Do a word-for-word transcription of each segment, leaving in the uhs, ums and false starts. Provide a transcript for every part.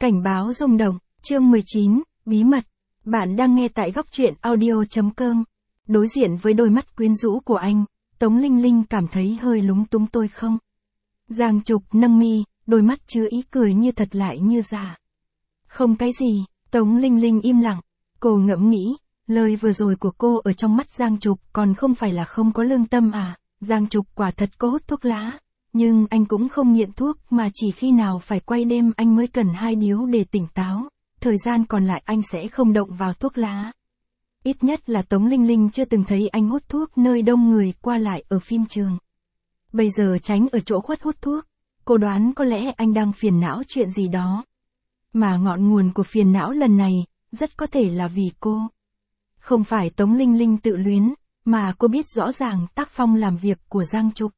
Cảnh báo rung động, chương mười chín, bí mật. Bạn đang nghe tại góc truyện audio chấm com. Đối diện với đôi mắt quyến rũ của anh, Tống Linh Linh cảm thấy hơi lúng túng tôi không. Giang Trục nâng mi, đôi mắt chứa ý cười như thật lại như giả. Không cái gì, Tống Linh Linh im lặng, cô ngẫm nghĩ, lời vừa rồi của cô ở trong mắt Giang Trục còn không phải là không có lương tâm à. Giang Trục quả thật có hút thuốc lá, nhưng anh cũng không nghiện thuốc mà chỉ khi nào phải quay đêm anh mới cần hai điếu để tỉnh táo, thời gian còn lại anh sẽ không động vào thuốc lá. Ít nhất là Tống Linh Linh chưa từng thấy anh hút thuốc nơi đông người qua lại ở phim trường. Bây giờ tránh ở chỗ khuất hút thuốc, cô đoán có lẽ anh đang phiền não chuyện gì đó. Mà ngọn nguồn của phiền não lần này, rất có thể là vì cô. Không phải Tống Linh Linh tự luyến, mà cô biết rõ ràng tác phong làm việc của Giang Trục.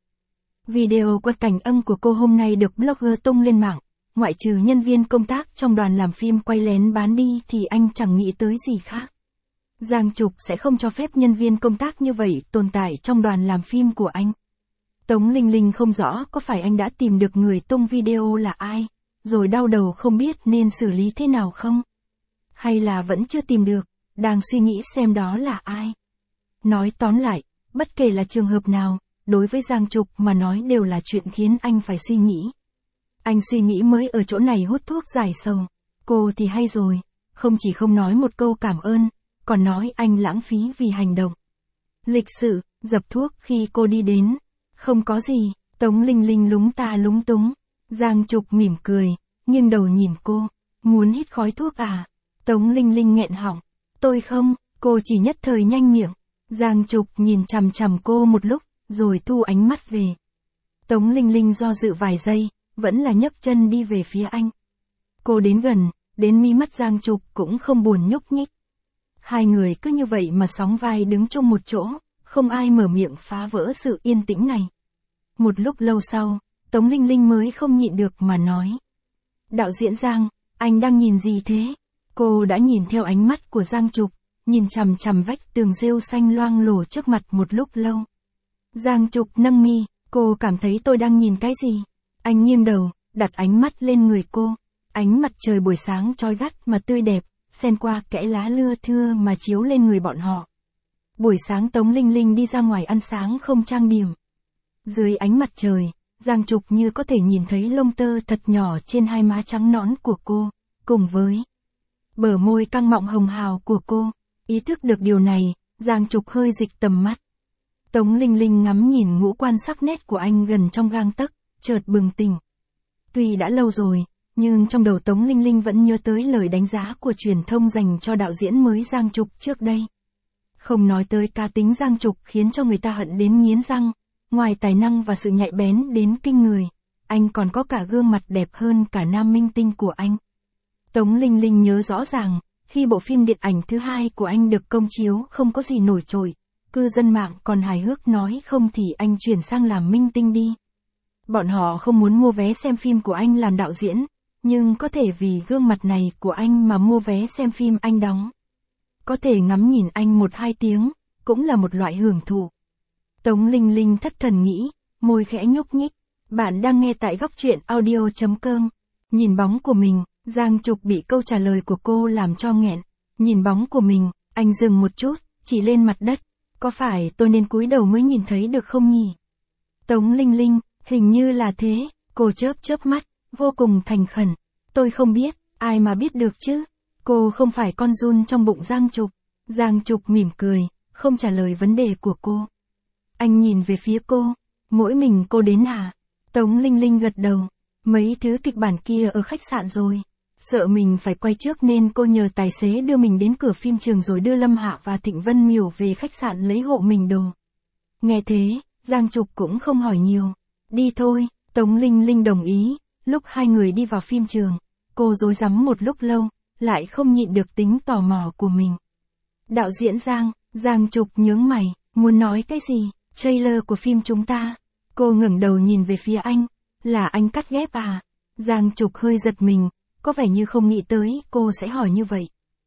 Video quay cảnh âm của cô hôm nay được blogger tung lên mạng, ngoại trừ nhân viên công tác trong đoàn làm phim quay lén bán đi thì anh chẳng nghĩ tới gì khác. Giang Trục sẽ không cho phép nhân viên công tác như vậy tồn tại trong đoàn làm phim của anh. Tống Linh Linh không rõ có phải anh đã tìm được người tung video là ai, rồi đau đầu không biết nên xử lý thế nào không? Hay là vẫn chưa tìm được, đang suy nghĩ xem đó là ai? Nói tóm lại, bất kể là trường hợp nào, đối với Giang Trục mà nói đều là chuyện khiến anh phải suy nghĩ. Anh suy nghĩ mới ở chỗ này hút thuốc giải sầu. Cô thì hay rồi, không chỉ không nói một câu cảm ơn, còn nói anh lãng phí vì hành động. Lịch sự, dập thuốc khi cô đi đến. Không có gì, Tống Linh Linh lúng ta lúng túng. Giang Trục mỉm cười, nghiêng đầu nhìn cô. Muốn hít khói thuốc à? Tống Linh Linh nghẹn họng. Tôi không, cô chỉ nhất thời nhanh miệng. Giang Trục nhìn chằm chằm cô một lúc, rồi thu ánh mắt về. Tống Linh Linh do dự vài giây, vẫn là nhấc chân đi về phía anh. Cô đến gần, đến mí mắt Giang Trục cũng không buồn nhúc nhích. Hai người cứ như vậy mà sóng vai đứng chung một chỗ, không ai mở miệng phá vỡ sự yên tĩnh này. Một lúc lâu sau, Tống Linh Linh mới không nhịn được mà nói. Đạo diễn Giang, anh đang nhìn gì thế? Cô đã nhìn theo ánh mắt của Giang Trục, nhìn chằm chằm vách tường rêu xanh loang lổ trước mặt một lúc lâu. Giang Trục nâng mi, cô cảm thấy tôi đang nhìn cái gì? Anh nghiêng đầu, đặt ánh mắt lên người cô. Ánh mặt trời buổi sáng chói gắt mà tươi đẹp, xen qua kẽ lá lưa thưa mà chiếu lên người bọn họ. Buổi sáng Tống Linh Linh đi ra ngoài ăn sáng không trang điểm. Dưới ánh mặt trời, Giang Trục như có thể nhìn thấy lông tơ thật nhỏ trên hai má trắng nõn của cô, cùng với bờ môi căng mọng hồng hào của cô. Ý thức được điều này, Giang Trục hơi dịch tầm mắt. Tống Linh Linh ngắm nhìn ngũ quan sắc nét của anh gần trong gang tấc, chợt bừng tỉnh. Tuy đã lâu rồi, nhưng trong đầu Tống Linh Linh vẫn nhớ tới lời đánh giá của truyền thông dành cho đạo diễn mới Giang Trục trước đây. Không nói tới cá tính Giang Trục khiến cho người ta hận đến nghiến răng, ngoài tài năng và sự nhạy bén đến kinh người, anh còn có cả gương mặt đẹp hơn cả nam minh tinh của anh. Tống Linh Linh nhớ rõ ràng, khi bộ phim điện ảnh thứ hai của anh được công chiếu không có gì nổi trội, cư dân mạng còn hài hước nói không thì anh chuyển sang làm minh tinh đi. Bọn họ không muốn mua vé xem phim của anh làm đạo diễn, nhưng có thể vì gương mặt này của anh mà mua vé xem phim anh đóng. Có thể ngắm nhìn anh một hai tiếng, cũng là một loại hưởng thụ. Tống Linh Linh thất thần nghĩ, môi khẽ nhúc nhích. Bạn đang nghe tại góc truyện audio chấm com. Nhìn bóng của mình, Giang Trục bị câu trả lời của cô làm cho nghẹn. Nhìn bóng của mình, anh dừng một chút, chỉ lên mặt đất. Có phải tôi nên cúi đầu mới nhìn thấy được không nhỉ? Tống Linh Linh, hình như là thế. Cô chớp chớp mắt, vô cùng thành khẩn. Tôi không biết, ai mà biết được chứ? Cô không phải con giun trong bụng Giang Trục. Giang Trục mỉm cười, không trả lời vấn đề của cô. Anh nhìn về phía cô. Mỗi mình cô đến à? Tống Linh Linh gật đầu. Mấy thứ kịch bản kia ở khách sạn rồi. Sợ mình phải quay trước nên cô nhờ tài xế đưa mình đến cửa phim trường rồi đưa Lâm Hạ và Thịnh Vân Miểu về khách sạn lấy hộ mình đồ. Nghe thế, Giang Trục cũng không hỏi nhiều. Đi thôi, Tống Linh Linh đồng ý. Lúc hai người đi vào phim trường, cô rối rắm một lúc lâu, lại không nhịn được tính tò mò của mình. Đạo diễn Giang, Giang Trục nhướng mày, muốn nói cái gì? Trailer của phim chúng ta. Cô ngẩng đầu nhìn về phía anh. Là anh cắt ghép à? Giang Trục hơi giật mình, có vẻ như không nghĩ tới cô sẽ hỏi như vậy.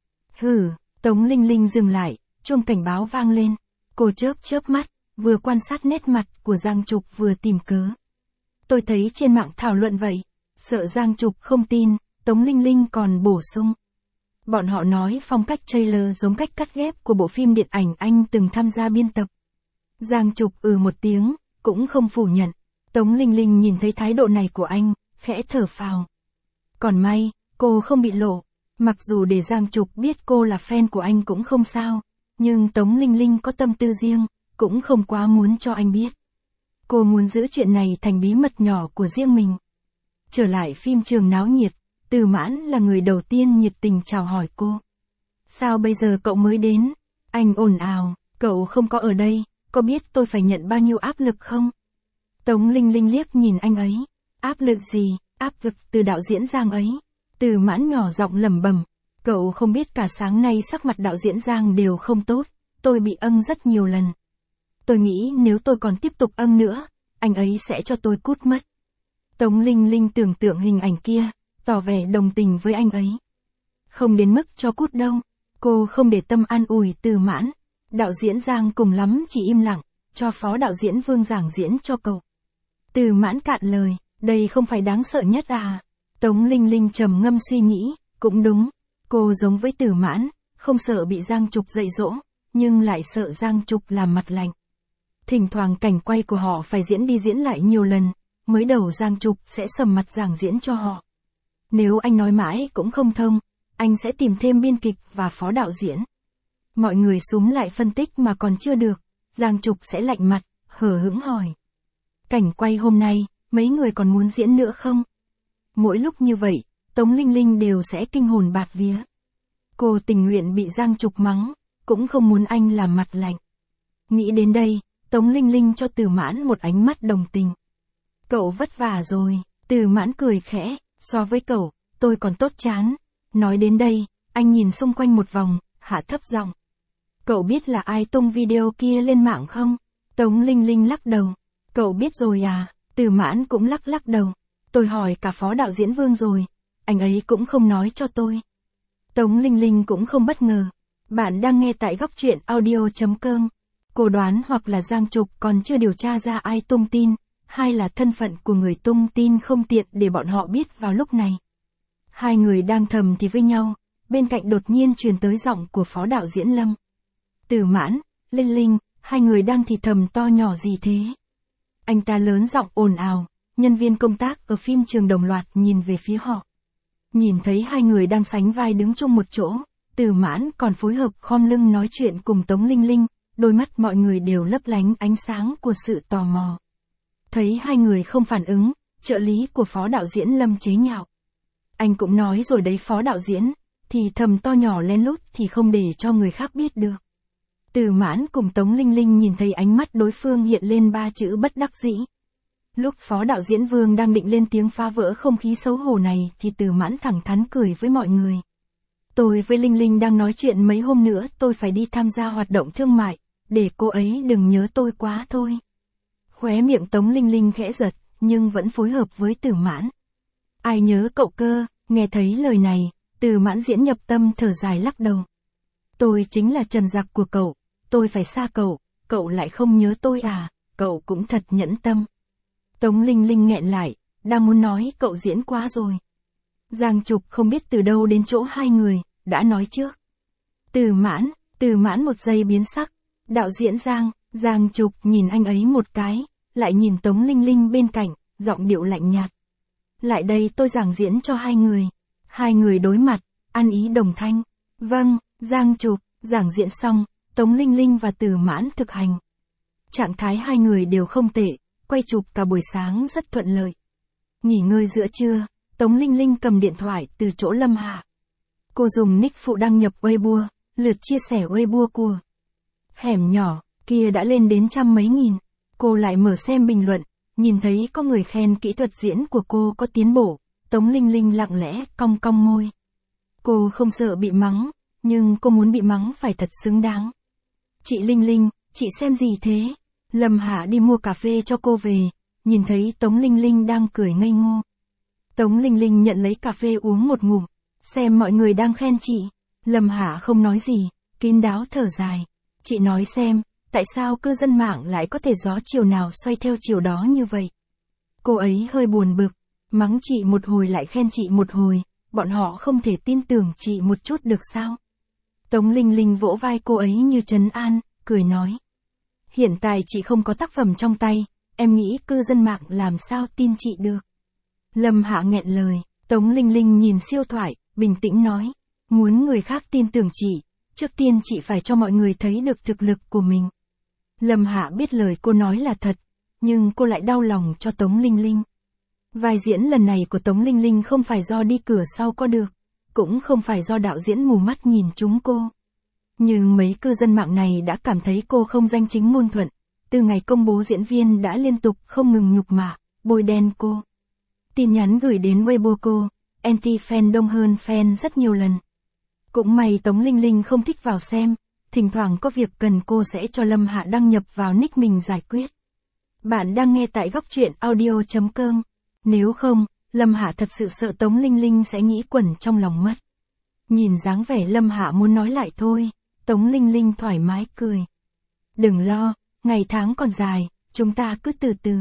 Hừ, Tống Linh Linh dừng lại, chuông cảnh báo vang lên. Cô chớp chớp mắt, vừa quan sát nét mặt của Giang Trục vừa tìm cớ. Tôi thấy trên mạng thảo luận vậy. Sợ Giang Trục không tin, Tống Linh Linh còn bổ sung. Bọn họ nói phong cách trailer giống cách cắt ghép của bộ phim điện ảnh anh từng tham gia biên tập. Giang Trục ừ một tiếng, cũng không phủ nhận. Tống Linh Linh nhìn thấy thái độ này của anh, khẽ thở phào. Còn may, cô không bị lộ. Mặc dù để Giang Trục biết cô là fan của anh cũng không sao, nhưng Tống Linh Linh có tâm tư riêng, cũng không quá muốn cho anh biết. Cô muốn giữ chuyện này thành bí mật nhỏ của riêng mình. Trở lại phim trường náo nhiệt, Từ Mãn là người đầu tiên nhiệt tình chào hỏi cô. Sao bây giờ cậu mới đến? Anh ồn ào, cậu không có ở đây, có biết tôi phải nhận bao nhiêu áp lực không? Tống Linh Linh liếc nhìn anh ấy. Áp lực gì? Áp lực từ đạo diễn Giang ấy. Từ Mãn nhỏ giọng lẩm bẩm. Cậu không biết cả sáng nay sắc mặt đạo diễn Giang đều không tốt, tôi bị âng rất nhiều lần. Tôi nghĩ nếu tôi còn tiếp tục âng nữa, anh ấy sẽ cho tôi cút mất. Tống Linh Linh tưởng tượng hình ảnh kia, tỏ vẻ đồng tình với anh ấy. Không đến mức cho cút đâu, cô không để tâm an ủi Từ Mãn. Đạo diễn Giang cùng lắm chỉ im lặng, cho phó đạo diễn Vương giảng diễn cho cậu. Từ Mãn cạn lời, đây không phải đáng sợ nhất à? Tống Linh Linh trầm ngâm suy nghĩ, cũng đúng. Cô giống với Từ Mãn, không sợ bị Giang Trục dạy dỗ, nhưng lại sợ Giang Trục làm mặt lạnh. Thỉnh thoảng cảnh quay của họ phải diễn đi diễn lại nhiều lần, mới đầu Giang Trục sẽ sầm mặt giảng diễn cho họ. Nếu anh nói mãi cũng không thông, anh sẽ tìm thêm biên kịch và phó đạo diễn. Mọi người súm lại phân tích mà còn chưa được, Giang Trục sẽ lạnh mặt, hờ hững hỏi. Cảnh quay hôm nay, mấy người còn muốn diễn nữa không? Mỗi lúc như vậy, Tống Linh Linh đều sẽ kinh hồn bạt vía. Cô tình nguyện bị Giang Trục mắng, cũng không muốn anh làm mặt lạnh. Nghĩ đến đây, Tống Linh Linh cho Từ Mãn một ánh mắt đồng tình. Cậu vất vả rồi, Từ Mãn cười khẽ, so với cậu, tôi còn tốt chán. Nói đến đây, anh nhìn xung quanh một vòng, hạ thấp giọng. Cậu biết là ai tung video kia lên mạng không? Tống Linh Linh lắc đầu. Cậu biết rồi à? Từ Mãn cũng lắc lắc đầu. Tôi hỏi cả phó đạo diễn Vương rồi, anh ấy cũng không nói cho tôi. Tống Linh Linh cũng không bất ngờ. Bạn đang nghe tại góc truyện audio chấm com. Cô đoán hoặc là Giang Trục còn chưa điều tra ra ai tung tin, hay là thân phận của người tung tin không tiện để bọn họ biết vào lúc này. Hai người đang thầm thì với nhau, bên cạnh đột nhiên truyền tới giọng của phó đạo diễn Lâm. Từ Mãn, Linh Linh, hai người đang thì thầm to nhỏ gì thế? Anh ta lớn giọng ồn ào, nhân viên công tác ở phim trường đồng loạt nhìn về phía họ. Nhìn thấy hai người đang sánh vai đứng chung một chỗ, Từ Mãn còn phối hợp khom lưng nói chuyện cùng Tống Linh Linh, đôi mắt mọi người đều lấp lánh ánh sáng của sự tò mò. Thấy hai người không phản ứng, trợ lý của phó đạo diễn Lâm chế nhạo. Anh cũng nói rồi đấy phó đạo diễn, thì thầm to nhỏ lén lút thì không để cho người khác biết được. Từ Mãn cùng Tống Linh Linh nhìn thấy ánh mắt đối phương hiện lên ba chữ bất đắc dĩ. Lúc phó đạo diễn Vương đang định lên tiếng phá vỡ không khí xấu hổ này thì Từ Mãn thẳng thắn cười với mọi người. Tôi với Linh Linh đang nói chuyện mấy hôm nữa tôi phải đi tham gia hoạt động thương mại, để cô ấy đừng nhớ tôi quá thôi. Khóe miệng Tống Linh Linh khẽ giật, nhưng vẫn phối hợp với Từ Mãn. Ai nhớ cậu cơ? Nghe thấy lời này, Từ Mãn diễn nhập tâm thở dài lắc đầu. Tôi chính là trần giặc của cậu, tôi phải xa cậu, cậu lại không nhớ tôi à, cậu cũng thật nhẫn tâm. Tống Linh Linh nghẹn lại, đang muốn nói cậu diễn quá rồi. Giang Trục không biết từ đâu đến chỗ hai người, đã nói trước. Từ Mãn, Từ Mãn một giây biến sắc. Đạo diễn Giang, Giang Trục nhìn anh ấy một cái, lại nhìn Tống Linh Linh bên cạnh, giọng điệu lạnh nhạt. Lại đây tôi giảng diễn cho hai người. Hai người đối mặt, ăn ý đồng thanh. Vâng, Giang Trục, giảng diễn xong, Tống Linh Linh và Từ Mãn thực hành. Trạng thái hai người đều không tệ, quay chụp cả buổi sáng rất thuận lợi. Nghỉ ngơi giữa trưa, Tống Linh Linh cầm điện thoại từ chỗ Lâm Hạ. Cô dùng nick phụ đăng nhập Weibo, lượt chia sẻ Weibo của Hẻm Nhỏ kia đã lên đến trăm mấy nghìn. Cô lại mở xem bình luận, nhìn thấy có người khen kỹ thuật diễn của cô có tiến bộ. Tống Linh Linh lặng lẽ cong cong môi. Cô không sợ bị mắng, nhưng cô muốn bị mắng phải thật xứng đáng. Chị Linh Linh, chị xem gì thế? Lâm Hạ đi mua cà phê cho cô về, nhìn thấy Tống Linh Linh đang cười ngây ngô. Tống Linh Linh nhận lấy cà phê uống một ngụm, xem mọi người đang khen chị. Lâm Hạ không nói gì, kín đáo thở dài. Chị nói xem, tại sao cư dân mạng lại có thể gió chiều nào xoay theo chiều đó như vậy? Cô ấy hơi buồn bực, mắng chị một hồi lại khen chị một hồi, bọn họ không thể tin tưởng chị một chút được sao? Tống Linh Linh vỗ vai cô ấy như trấn an, cười nói. Hiện tại chị không có tác phẩm trong tay, em nghĩ cư dân mạng làm sao tin chị được. Lâm Hạ nghẹn lời, Tống Linh Linh nhìn siêu thoại, bình tĩnh nói. Muốn người khác tin tưởng chị, trước tiên chị phải cho mọi người thấy được thực lực của mình. Lâm Hạ biết lời cô nói là thật, nhưng cô lại đau lòng cho Tống Linh Linh. Vai diễn lần này của Tống Linh Linh không phải do đi cửa sau có được, cũng không phải do đạo diễn mù mắt nhìn trúng cô. Nhưng mấy cư dân mạng này đã cảm thấy cô không danh chính ngôn thuận, từ ngày công bố diễn viên đã liên tục không ngừng nhục mạ, bôi đen cô. Tin nhắn gửi đến Weibo cô, anti-fan đông hơn fan rất nhiều lần. Cũng may Tống Linh Linh không thích vào xem, thỉnh thoảng có việc cần cô sẽ cho Lâm Hạ đăng nhập vào nick mình giải quyết. Bạn đang nghe tại góc truyện audio chấm com. Nếu không, Lâm Hạ thật sự sợ Tống Linh Linh sẽ nghĩ quẩn trong lòng mất. Nhìn dáng vẻ Lâm Hạ muốn nói lại thôi, Tống Linh Linh thoải mái cười. Đừng lo, ngày tháng còn dài, chúng ta cứ từ từ.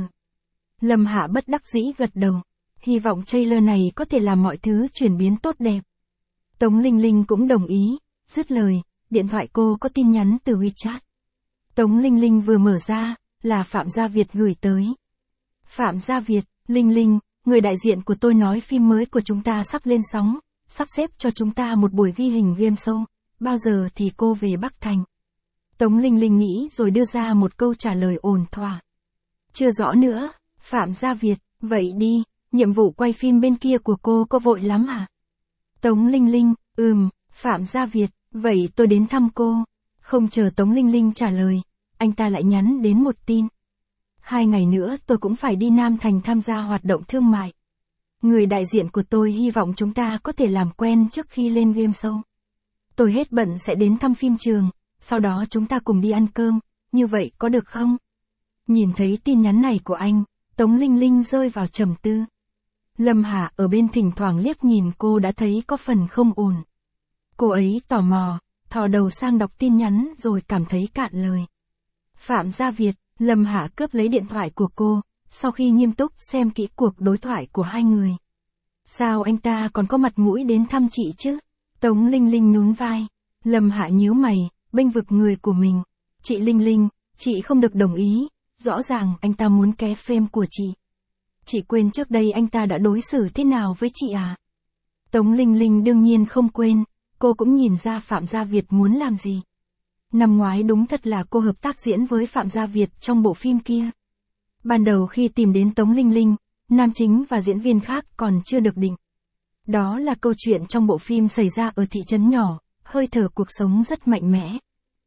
Lâm Hạ bất đắc dĩ gật đầu, hy vọng trailer này có thể làm mọi thứ chuyển biến tốt đẹp. Tống Linh Linh cũng đồng ý, dứt lời, điện thoại cô có tin nhắn từ WeChat. Tống Linh Linh vừa mở ra, là Phạm Gia Việt gửi tới. Phạm Gia Việt, Linh Linh, người đại diện của tôi nói phim mới của chúng ta sắp lên sóng, sắp xếp cho chúng ta một buổi ghi hình game show, bao giờ thì cô về Bắc Thành? Tống Linh Linh nghĩ rồi đưa ra một câu trả lời ổn thỏa. Chưa rõ nữa, Phạm Gia Việt, vậy đi, nhiệm vụ quay phim bên kia của cô có vội lắm à? Tống Linh Linh, ừm, Phạm Gia Việt, vậy tôi đến thăm cô. Không chờ Tống Linh Linh trả lời, anh ta lại nhắn đến một tin. Hai ngày nữa tôi cũng phải đi Nam Thành tham gia hoạt động thương mại. Người đại diện của tôi hy vọng chúng ta có thể làm quen trước khi lên game show. Tôi hết bận sẽ đến thăm phim trường, sau đó chúng ta cùng đi ăn cơm, như vậy có được không? Nhìn thấy tin nhắn này của anh, Tống Linh Linh rơi vào trầm tư. Lâm Hạ ở bên thỉnh thoảng liếc nhìn cô đã thấy có phần không ổn. Cô ấy tò mò, thò đầu sang đọc tin nhắn rồi cảm thấy cạn lời. Phạm Gia Việt, Lâm Hạ cướp lấy điện thoại của cô, sau khi nghiêm túc xem kỹ cuộc đối thoại của hai người. Sao anh ta còn có mặt mũi đến thăm chị chứ? Tống Linh Linh nhún vai. Lâm Hạ nhíu mày, bênh vực người của mình. Chị Linh Linh, chị không được đồng ý, rõ ràng anh ta muốn ké fame của chị. Chị quên trước đây anh ta đã đối xử thế nào với chị à? Tống Linh Linh đương nhiên không quên, cô cũng nhìn ra Phạm Gia Việt muốn làm gì. Năm ngoái đúng thật là cô hợp tác diễn với Phạm Gia Việt trong bộ phim kia. Ban đầu khi tìm đến Tống Linh Linh, nam chính và diễn viên khác còn chưa được định. Đó là câu chuyện trong bộ phim xảy ra ở thị trấn nhỏ, hơi thở cuộc sống rất mạnh mẽ.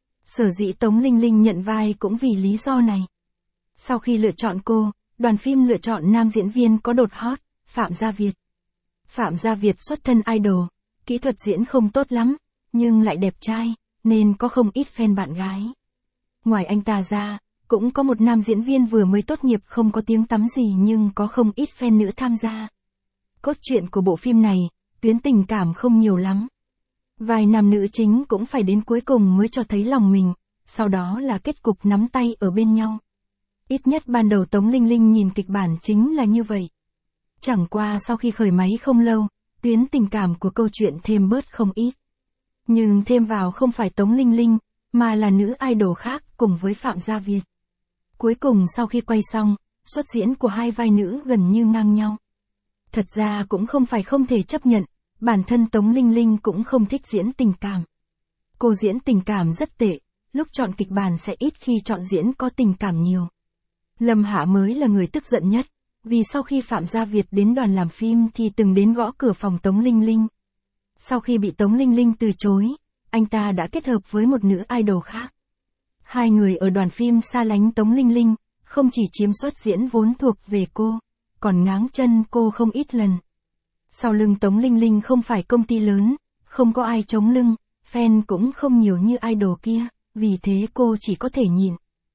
Sở dĩ Tống Linh Linh nhận vai cũng vì lý do này. Sau khi lựa chọn cô, đoàn phim lựa chọn nam diễn viên có đột hot, Phạm Gia Việt. Phạm Gia Việt xuất thân idol, kỹ thuật diễn không tốt lắm, nhưng lại đẹp trai, nên có không ít fan bạn gái. Ngoài anh ta ra, cũng có một nam diễn viên vừa mới tốt nghiệp không có tiếng tăm gì nhưng có không ít fan nữ tham gia. Cốt truyện của bộ phim này, tuyến tình cảm không nhiều lắm. Vài nam nữ chính cũng phải đến cuối cùng mới cho thấy lòng mình, sau đó là kết cục nắm tay ở bên nhau. Ít nhất ban đầu Tống Linh Linh nhìn kịch bản chính là như vậy. Chẳng qua sau khi khởi máy không lâu, tuyến tình cảm của câu chuyện thêm bớt không ít. Nhưng thêm vào không phải Tống Linh Linh, mà là nữ idol khác cùng với Phạm Gia Việt. Cuối cùng sau khi quay xong, xuất diễn của hai vai nữ gần như ngang nhau. Thật ra cũng không phải không thể chấp nhận, bản thân Tống Linh Linh cũng không thích diễn tình cảm. Cô diễn tình cảm rất tệ, lúc chọn kịch bản sẽ ít khi chọn diễn có tình cảm nhiều. Lâm Hạ mới là người tức giận nhất, vì sau khi Phạm Gia Việt đến đoàn làm phim thì từng đến gõ cửa phòng Tống Linh Linh. Sau khi bị Tống Linh Linh từ chối, anh ta đã kết hợp với một nữ idol khác. Hai người ở đoàn phim xa lánh Tống Linh Linh, không chỉ chiếm suất diễn vốn thuộc về cô, còn ngáng chân cô không ít lần. Sau lưng Tống Linh Linh không phải công ty lớn, không có ai chống lưng, fan cũng không nhiều như idol kia, vì thế cô chỉ có thể nhìn.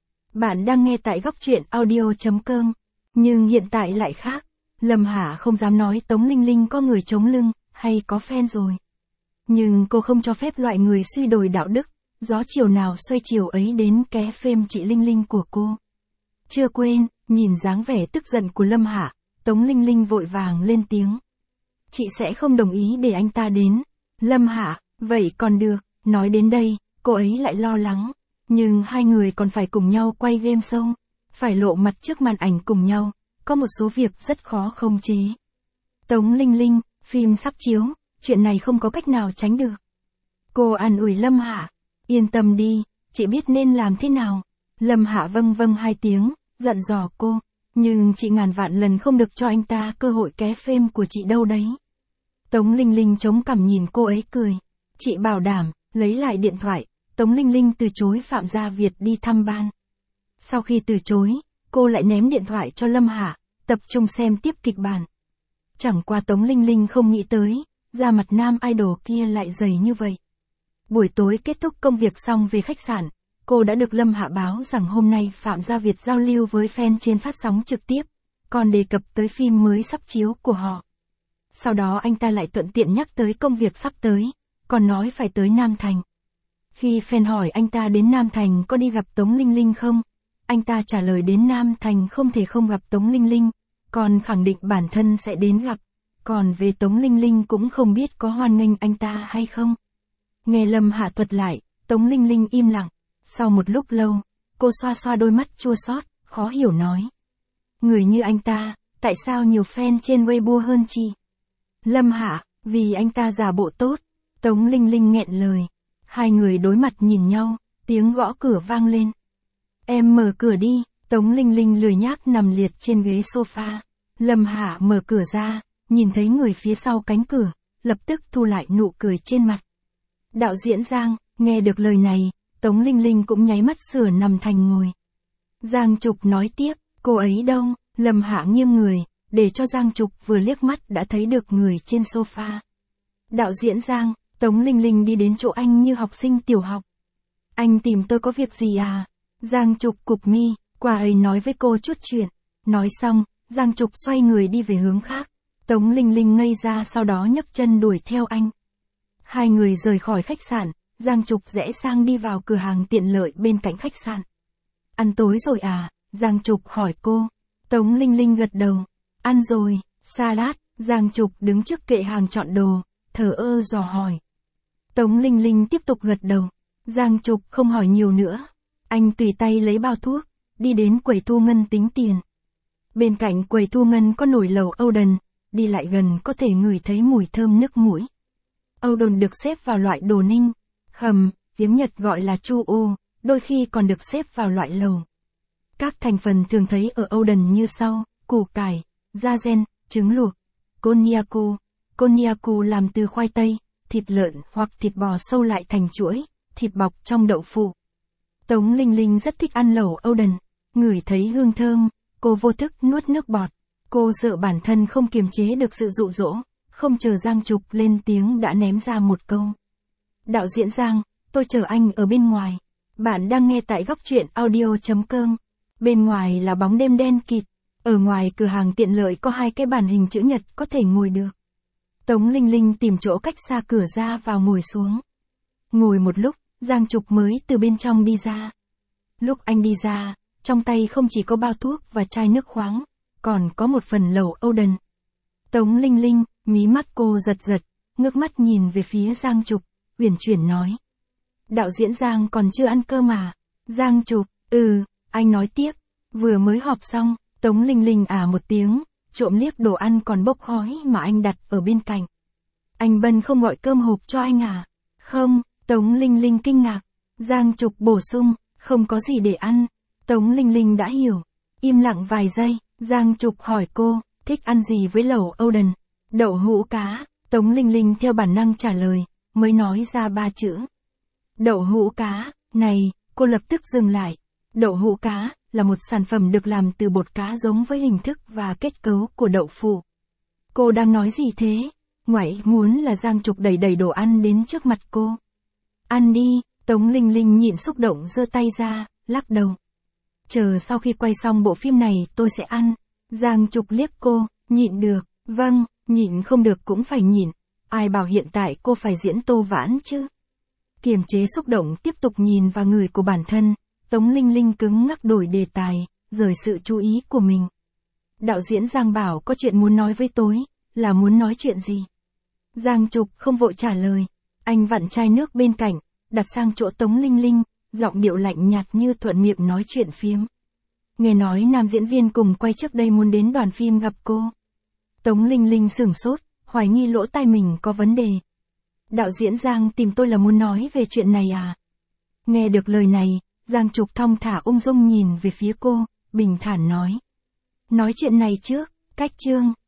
Bạn đang nghe tại góc truyện audio chấm com, nhưng hiện tại lại khác. Lâm Hạ không dám nói Tống Linh Linh có người chống lưng, hay có fan rồi. Nhưng cô không cho phép loại người suy đồi đạo đức, gió chiều nào xoay chiều ấy đến ké phêm chị Linh Linh của cô. Chưa quên, nhìn dáng vẻ tức giận của Lâm Hạ, Tống Linh Linh vội vàng lên tiếng. chị sẽ không đồng ý để anh ta đến. Lâm Hạ, vậy còn được, nói đến đây, cô ấy lại lo lắng. Nhưng hai người còn phải cùng nhau quay game show, phải lộ mặt trước màn ảnh cùng nhau, có một số việc rất khó khống chế. Tống Linh Linh, phim sắp chiếu, chuyện này không có cách nào tránh được. Cô an ủi Lâm Hạ, yên tâm đi, chị biết nên làm thế nào. Lâm Hạ vâng vâng hai tiếng, dặn dò cô, nhưng chị ngàn vạn lần không được cho anh ta cơ hội ké phim của chị đâu đấy. Tống Linh Linh chống cằm nhìn cô ấy cười. Chị bảo đảm, lấy lại điện thoại, Tống Linh Linh từ chối Phạm Gia Việt đi thăm ban. Sau khi từ chối, cô lại ném điện thoại cho Lâm Hạ, tập trung xem tiếp kịch bản. Chẳng qua Tống Linh Linh không nghĩ tới, da mặt nam idol kia lại dày như vậy. Buổi tối kết thúc công việc xong về khách sạn, cô đã được Lâm Hạ báo rằng hôm nay Phạm Gia Việt giao lưu với fan trên phát sóng trực tiếp, còn đề cập tới phim mới sắp chiếu của họ. Sau đó anh ta lại thuận tiện nhắc tới công việc sắp tới, còn nói phải tới Nam Thành. Khi fan hỏi anh ta đến Nam Thành có đi gặp Tống Linh Linh không, anh ta trả lời đến Nam Thành không thể không gặp Tống Linh Linh, còn khẳng định bản thân sẽ đến gặp, còn về Tống Linh Linh cũng không biết có hoan nghênh anh ta hay không. Nghe Lâm Hạ thuật lại, Tống Linh Linh im lặng, sau một lúc lâu, cô xoa xoa đôi mắt chua xót, khó hiểu nói. Người như anh ta, tại sao nhiều fan trên Weibo hơn chị? Lâm Hạ, vì anh ta giả bộ tốt. Tống Linh Linh nghẹn lời. Hai người đối mặt nhìn nhau, tiếng gõ cửa vang lên. Em mở cửa đi. Tống Linh Linh lười nhác nằm liệt trên ghế sofa. Lâm Hạ mở cửa ra, nhìn thấy người phía sau cánh cửa, lập tức thu lại nụ cười trên mặt. Đạo diễn Giang, nghe được lời này, Tống Linh Linh cũng nháy mắt sửa nằm thành ngồi. Giang Trục nói tiếp, cô ấy đâu? Lâm Hạ nghiêng người, để cho Giang Trục vừa liếc mắt đã thấy được người trên sofa. Đạo diễn Giang, Tống Linh Linh đi đến chỗ anh như học sinh tiểu học. Anh tìm tôi có việc gì à? Giang Trục cụp mi, qua ấy nói với cô chút chuyện. Nói xong, Giang Trục xoay người đi về hướng khác. Tống Linh Linh ngây ra sau đó nhấc chân đuổi theo anh. Hai người rời khỏi khách sạn, Giang Trục rẽ sang đi vào cửa hàng tiện lợi bên cạnh khách sạn. Ăn tối rồi à? Giang Trục hỏi cô. Tống Linh Linh gật đầu. Ăn rồi, salad. Giang Trục đứng trước kệ hàng chọn đồ, thờ ơ dò hỏi. Tống Linh Linh tiếp tục gật đầu. Giang Trục không hỏi nhiều nữa. Anh tùy tay lấy bao thuốc, đi đến quầy thu ngân tính tiền. Bên cạnh quầy thu ngân có nồi lẩu Oden, đi lại gần có thể ngửi thấy mùi thơm nước mũi. Oden được xếp vào loại đồ ninh, hầm, tiếng Nhật gọi là chu u, đôi khi còn được xếp vào loại lẩu. Các thành phần thường thấy ở Oden như sau: củ cải, da gen, trứng luộc, konnyaku. Konnyaku làm từ khoai tây, thịt lợn hoặc thịt bò sâu lại thành chuỗi, thịt bọc trong đậu phụ. Tống Linh Linh rất thích ăn lẩu Oden, ngửi thấy hương thơm, cô vô thức nuốt nước bọt. Cô sợ bản thân không kiềm chế được sự dụ dỗ, không chờ Giang Trục lên tiếng đã ném ra một câu. Đạo diễn Giang, tôi chờ anh ở bên ngoài. Bạn đang nghe tại góc truyện audio chấm com. Bên ngoài là bóng đêm đen kịt, ở ngoài cửa hàng tiện lợi có hai cái bàn hình chữ nhật có thể ngồi được. Tống Linh Linh tìm chỗ cách xa cửa ra vào ngồi xuống. Ngồi một lúc, Giang Trục mới từ bên trong đi ra. Lúc anh đi ra, trong tay không chỉ có bao thuốc và chai nước khoáng, còn có một phần lẩu Oden. Tống Linh Linh, mí mắt cô giật giật, ngước mắt nhìn về phía Giang Trục, uyển chuyển nói. Đạo diễn Giang còn chưa ăn cơm à? Giang Trục, ừ, anh nói tiếp. Vừa mới họp xong, Tống Linh Linh à một tiếng, trộm liếc đồ ăn còn bốc khói mà anh đặt ở bên cạnh. Anh Bân không gọi cơm hộp cho anh à? Không, Tống Linh Linh kinh ngạc. Giang Trục bổ sung, không có gì để ăn. Tống Linh Linh đã hiểu. Im lặng vài giây, Giang Trục hỏi cô, thích ăn gì với lẩu Oden? Đậu hũ cá. Tống Linh Linh theo bản năng trả lời, mới nói ra ba chữ. Đậu hũ cá, này, cô lập tức dừng lại. Đậu hũ cá là một sản phẩm được làm từ bột cá giống với hình thức và kết cấu của đậu phụ. Cô đang nói gì thế? Ngoại muốn là Giang Trục đẩy đầy đồ ăn đến trước mặt cô. Ăn đi. Tống Linh Linh nhịn xúc động giơ tay ra, lắc đầu. Chờ sau khi quay xong bộ phim này tôi sẽ ăn. Giang Trục liếc cô, nhịn được, vâng, nhịn không được cũng phải nhịn. Ai bảo hiện tại cô phải diễn Tô Vãn chứ? Kiềm chế xúc động tiếp tục nhìn vào người của bản thân, Tống Linh Linh cứng ngắc đổi đề tài, rời sự chú ý của mình. Đạo diễn Giang bảo có chuyện muốn nói với tôi, là muốn nói chuyện gì? Giang Trục không vội trả lời. Anh vặn chai nước bên cạnh, đặt sang chỗ Tống Linh Linh, giọng điệu lạnh nhạt như thuận miệng nói chuyện phiếm. Nghe nói nam diễn viên cùng quay trước đây muốn đến đoàn phim gặp cô. Tống Linh Linh sửng sốt, hoài nghi lỗ tai mình có vấn đề. Đạo diễn Giang tìm tôi là muốn nói về chuyện này à? Nghe được lời này, Giang Trục thong thả ung dung nhìn về phía cô, bình thản nói. Nói chuyện này trước, cách chương.